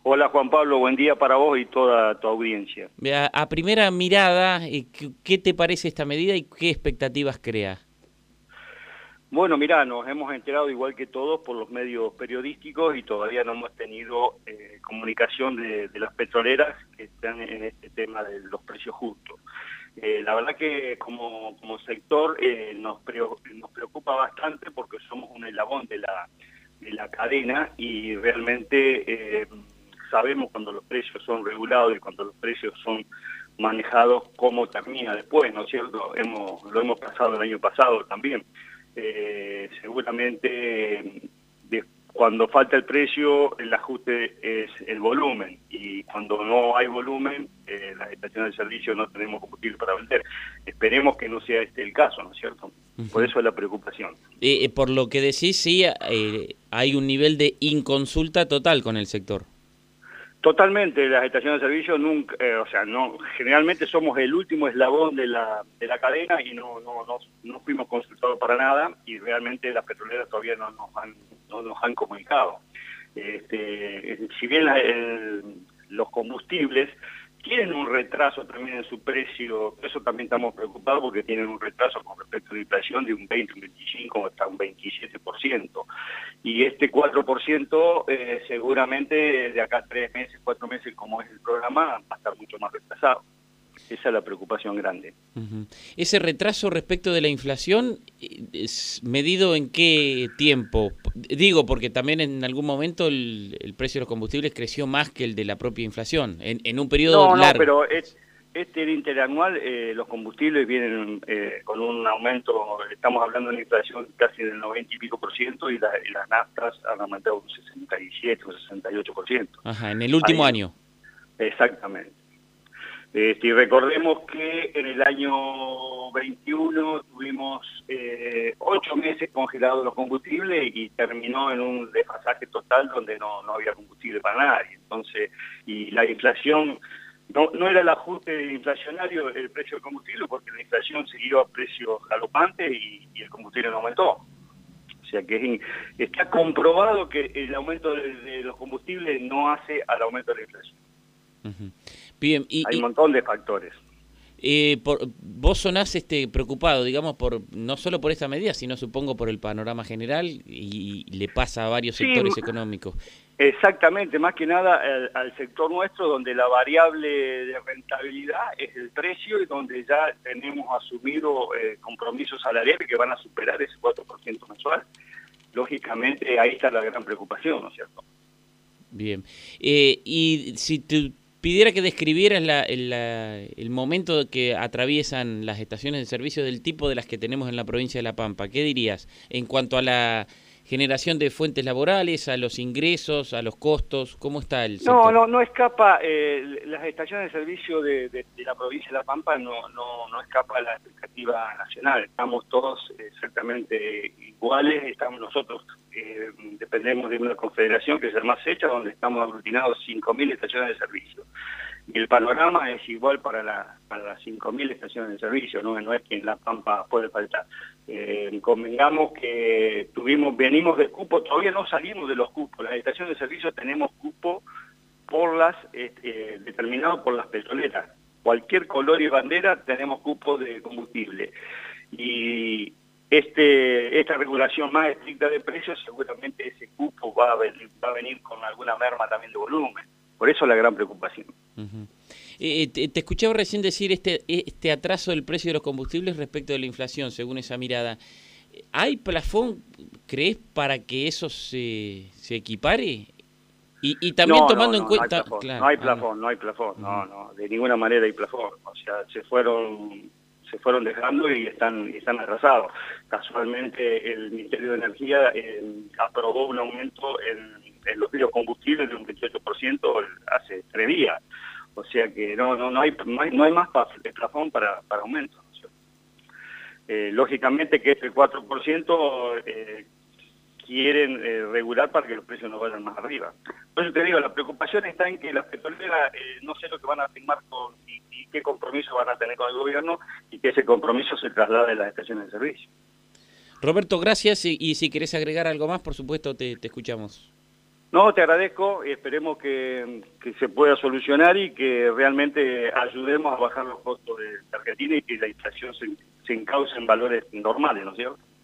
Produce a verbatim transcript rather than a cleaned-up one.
Hola Juan Pablo, buen día para vos y toda tu audiencia. A, a primera mirada, eh, ¿qué, qué te parece esta medida y qué expectativas crea? Bueno, mirá, nos hemos enterado igual que todos por los medios periodísticos y todavía no hemos tenido eh, comunicación de, de las petroleras que están en este tema de los precios justos. Eh, la verdad que como, como sector eh, nos, pre, nos preocupa bastante porque somos un eslabón de la, de la cadena y realmente eh, sabemos cuando los precios son regulados y cuando los precios son manejados cómo termina después, ¿no es cierto? Hemos, lo hemos pasado el año pasado también. Eh, seguramente de, cuando falta el precio el ajuste es el volumen y cuando no hay volumen eh, las estaciones de servicio no tenemos combustible para vender. Esperemos que no sea este el caso, ¿no es cierto? Por Uh-huh. eso es la preocupación. Eh, eh, por lo que decís, sí, eh, hay un nivel de inconsulta total con el sector. Totalmente, las estaciones de servicio nunca, eh, o sea, no, generalmente somos el último eslabón de la, de la cadena y no, no, no, no fuimos consultados para nada y realmente las petroleras todavía no nos han, no nos han comunicado. Este, si bien la, el, los combustibles tienen un retraso también en su precio, eso también estamos preocupados porque tienen un retraso con respecto a la inflación de un veinte, un veinticinco hasta un veintisiete por ciento. Y este cuatro por ciento eh, seguramente de acá a tres meses, cuatro meses como es el programa, va a estar mucho más retrasado. Esa es la preocupación grande. Uh-huh. Ese retraso respecto de la inflación, ¿es medido en qué tiempo? Digo, porque también en algún momento el, el precio de los combustibles creció más que el de la propia inflación, en, en un periodo No, no, largo. pero es, este interanual, eh, los combustibles vienen eh, con un aumento, estamos hablando de una inflación casi del noventa y pico por ciento y, la, y las naftas han aumentado un sesenta y siete, un sesenta y ocho por ciento. Ajá, en el último Ahí, año. exactamente. Este, y recordemos que en el año veintiuno tuvimos eh, ocho meses congelados los combustibles y terminó en un desfasaje total donde no, no había combustible para nadie. Entonces, y la inflación, no, no era el ajuste inflacionario el precio del combustible porque la inflación siguió a precios galopantes y, y el combustible no aumentó. O sea que es, está comprobado que el aumento de, de los combustibles no hace al aumento de la inflación. Uh-huh. Bien, y, Hay un y montón de factores. eh, por, vos sonás este, preocupado, digamos, por no solo por esta medida, sino supongo por el panorama general y, y le pasa a varios Sí, sectores económicos. exactamente, más que nada al, al sector nuestro donde la variable de rentabilidad es el precio y donde ya tenemos asumido eh, compromisos salariales que van a superar ese cuatro por ciento mensual. Lógicamente ahí está la gran preocupación, ¿no es cierto? Bien, eh, y si te pidiera que describieras la, la, el momento que atraviesan las estaciones de servicio del tipo de las que tenemos en la provincia de La Pampa, ¿qué dirías en cuanto a la generación de fuentes laborales, a los ingresos, a los costos? ¿Cómo está el No, sector? no, no escapa, eh, las estaciones de servicio de, de, de la provincia de La Pampa no, no, no escapa a la expectativa nacional. Estamos todos exactamente iguales, estamos nosotros, eh, dependemos de una confederación que es el más hecha, donde estamos aglutinados cinco mil estaciones de servicio. Y el panorama es igual para, la, para las cinco mil estaciones de servicio, no, no es que en La Pampa puede faltar. Eh, convengamos que tuvimos, venimos del cupo, todavía no salimos de los cupos, las estaciones de servicio tenemos cupo por las eh, determinado por las petroleras. Cualquier color y bandera tenemos cupo de combustible. Y este esta regulación más estricta de precios, seguramente ese cupo va a venir, va a venir con alguna merma también de volumen. Por eso la gran preocupación. Uh-huh. eh, te, te escuchaba recién decir este, este atraso del precio de los combustibles respecto de la inflación, según esa mirada. ¿Hay plafón, crees, para que eso se, se equipare? Y, y también No, no, tomando en no, no hay cuenta... plafón, Claro, no hay ah, no. plafón, no hay plafón, Uh-huh. no, no, de ninguna manera hay plafón. O sea, se fueron se fueron dejando y están y están atrasados. Casualmente el Ministerio de Energía eh, aprobó un aumento en, en los biocombustibles de un veintiocho por ciento hace tres días. O sea que no no no hay no hay, no hay más plafón para, para aumento, ¿no es cierto? Eh, lógicamente que este cuatro por ciento eh, quieren eh, regular para que los precios no vayan más arriba. Por eso te digo, la preocupación está en que las petroleras eh, no sé lo que van a firmar con y, y qué compromiso van a tener con el gobierno y que ese compromiso se traslade a las estaciones de servicio. Roberto, gracias y, y si querés agregar algo más, por supuesto, te, te escuchamos. No, te agradezco y esperemos que, que se pueda solucionar y que realmente ayudemos a bajar los costos de Argentina y que la inflación se, se encauce en valores normales, ¿no es cierto?